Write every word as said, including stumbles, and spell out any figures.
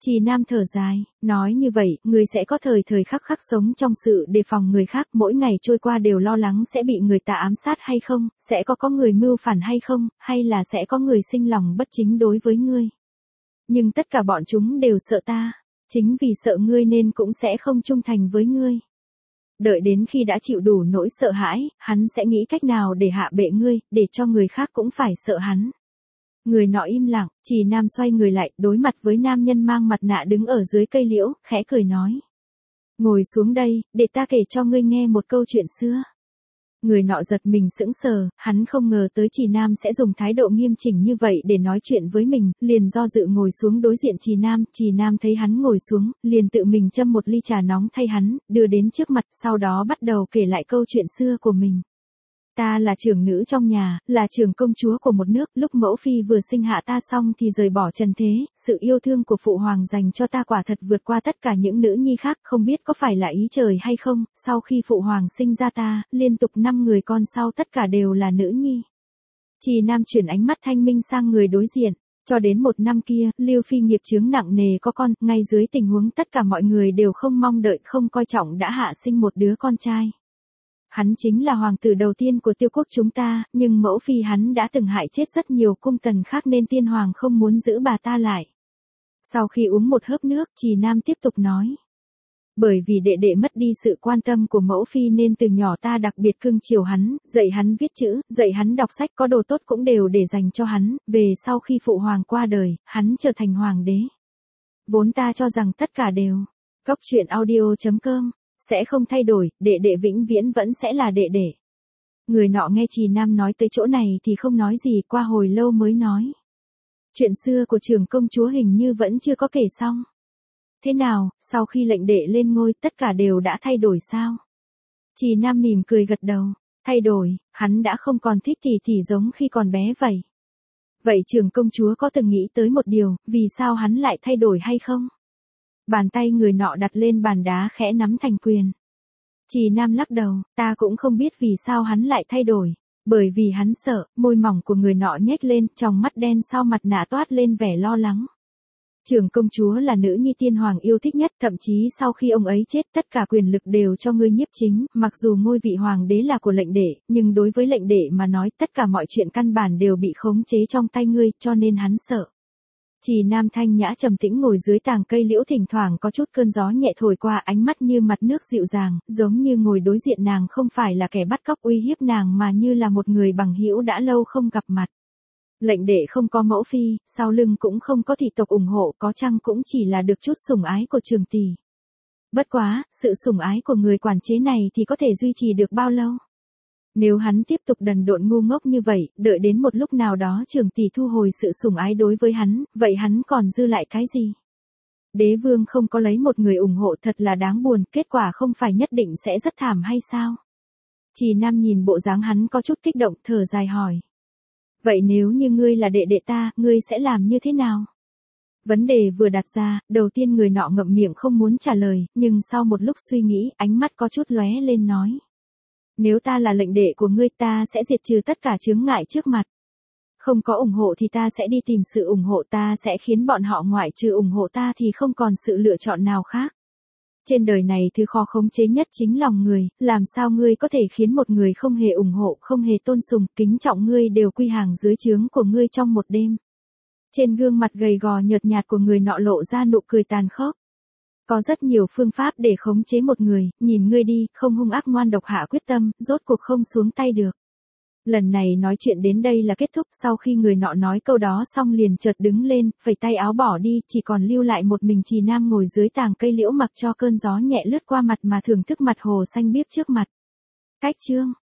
Trì Nam thở dài, nói như vậy, ngươi sẽ có thời thời khắc khắc sống trong sự đề phòng người khác, mỗi ngày trôi qua đều lo lắng sẽ bị người ta ám sát hay không, sẽ có có người mưu phản hay không, hay là sẽ có người sinh lòng bất chính đối với ngươi. Nhưng tất cả bọn chúng đều sợ ta, chính vì sợ ngươi nên cũng sẽ không trung thành với ngươi. Đợi đến khi đã chịu đủ nỗi sợ hãi, hắn sẽ nghĩ cách nào để hạ bệ ngươi, để cho người khác cũng phải sợ hắn. Người nọ im lặng, Trì Nam xoay người lại, đối mặt với nam nhân mang mặt nạ đứng ở dưới cây liễu, khẽ cười nói. Ngồi xuống đây, để ta kể cho ngươi nghe một câu chuyện xưa. Người nọ giật mình sững sờ, hắn không ngờ tới Trì Nam sẽ dùng thái độ nghiêm chỉnh như vậy để nói chuyện với mình, liền do dự ngồi xuống đối diện Trì Nam, Trì Nam thấy hắn ngồi xuống, liền tự mình châm một ly trà nóng thay hắn, đưa đến trước mặt, sau đó bắt đầu kể lại câu chuyện xưa của mình. Ta là trưởng nữ trong nhà, là trưởng công chúa của một nước, lúc mẫu phi vừa sinh hạ ta xong thì rời bỏ trần thế, sự yêu thương của phụ hoàng dành cho ta quả thật vượt qua tất cả những nữ nhi khác, không biết có phải là ý trời hay không, sau khi phụ hoàng sinh ra ta, liên tục năm người con sau tất cả đều là nữ nhi. Trì Nam chuyển ánh mắt thanh minh sang người đối diện, cho đến một năm kia, Lưu Phi nghiệp chướng nặng nề có con, ngay dưới tình huống tất cả mọi người đều không mong đợi không coi trọng đã hạ sinh một đứa con trai. Hắn chính là hoàng tử đầu tiên của Tiêu quốc chúng ta, nhưng mẫu phi hắn đã từng hại chết rất nhiều cung tần khác nên tiên hoàng không muốn giữ bà ta lại. Sau khi uống một hớp nước, Trì Nam tiếp tục nói. Bởi vì đệ đệ mất đi sự quan tâm của mẫu phi nên từ nhỏ ta đặc biệt cưng chiều hắn, dạy hắn viết chữ, dạy hắn đọc sách, có đồ tốt cũng đều để dành cho hắn, về sau khi phụ hoàng qua đời, hắn trở thành hoàng đế. Vốn ta cho rằng tất cả đều, Cốc truyện audio chấm com sẽ không thay đổi, đệ đệ vĩnh viễn vẫn sẽ là đệ đệ. Người nọ nghe Trì Nam nói tới chỗ này thì không nói gì, qua hồi lâu mới nói. Chuyện xưa của trưởng công chúa hình như vẫn chưa có kể xong. Thế nào, sau khi lệnh đệ lên ngôi tất cả đều đã thay đổi sao? Trì Nam mỉm cười gật đầu, thay đổi, hắn đã không còn thích thì thì giống khi còn bé vậy. Vậy trưởng công chúa có từng nghĩ tới một điều, vì sao hắn lại thay đổi hay không? Bàn tay người nọ đặt lên bàn đá khẽ nắm thành quyền. Trì Nam lắc đầu, ta cũng không biết vì sao hắn lại thay đổi. Bởi vì hắn sợ, môi mỏng của người nọ nhếch lên, trong mắt đen sau mặt nạ toát lên vẻ lo lắng. Trưởng công chúa là nữ nhi tiên hoàng yêu thích nhất, thậm chí sau khi ông ấy chết tất cả quyền lực đều cho ngươi nhiếp chính, mặc dù ngôi vị hoàng đế là của lệnh đệ, nhưng đối với lệnh đệ mà nói tất cả mọi chuyện căn bản đều bị khống chế trong tay ngươi, cho nên hắn sợ. Trì Nam thanh nhã trầm tĩnh ngồi dưới tàng cây liễu, thỉnh thoảng có chút cơn gió nhẹ thổi qua, ánh mắt như mặt nước dịu dàng, giống như ngồi đối diện nàng không phải là kẻ bắt cóc uy hiếp nàng mà như là một người bằng hữu đã lâu không gặp mặt. Lệnh đệ không có mẫu phi, sau lưng cũng không có thị tộc ủng hộ, có chăng cũng chỉ là được chút sủng ái của trường tỷ. Bất quá, sự sủng ái của người quản chế này thì có thể duy trì được bao lâu? Nếu hắn tiếp tục đần độn ngu ngốc như vậy, đợi đến một lúc nào đó trường tỷ thu hồi sự sủng ái đối với hắn, vậy hắn còn dư lại cái gì? Đế vương không có lấy một người ủng hộ thật là đáng buồn, kết quả không phải nhất định sẽ rất thảm hay sao? Trì Nam nhìn bộ dáng hắn có chút kích động, thở dài hỏi. Vậy nếu như ngươi là đệ đệ ta, ngươi sẽ làm như thế nào? Vấn đề vừa đặt ra, đầu tiên người nọ ngậm miệng không muốn trả lời, nhưng sau một lúc suy nghĩ, ánh mắt có chút lóe lên nói. Nếu ta là lệnh đệ của ngươi ta sẽ diệt trừ tất cả chướng ngại trước mặt. Không có ủng hộ thì ta sẽ đi tìm sự ủng hộ, ta sẽ khiến bọn họ ngoại trừ ủng hộ ta thì không còn sự lựa chọn nào khác. Trên đời này thứ khó khống chế nhất chính lòng người, làm sao ngươi có thể khiến một người không hề ủng hộ, không hề tôn sùng, kính trọng ngươi đều quy hàng dưới trướng của ngươi trong một đêm. Trên gương mặt gầy gò nhợt nhạt của người nọ lộ ra nụ cười tàn khốc. Có rất nhiều phương pháp để khống chế một người, nhìn ngươi đi, không hung ác ngoan độc hạ quyết tâm, rốt cuộc không xuống tay được. Lần này nói chuyện đến đây là kết thúc, sau khi người nọ nói câu đó xong liền chợt đứng lên, phẩy tay áo bỏ đi, chỉ còn lưu lại một mình Trì Nam ngồi dưới tàng cây liễu mặc cho cơn gió nhẹ lướt qua mặt mà thưởng thức mặt hồ xanh biếc trước mặt. Cách chương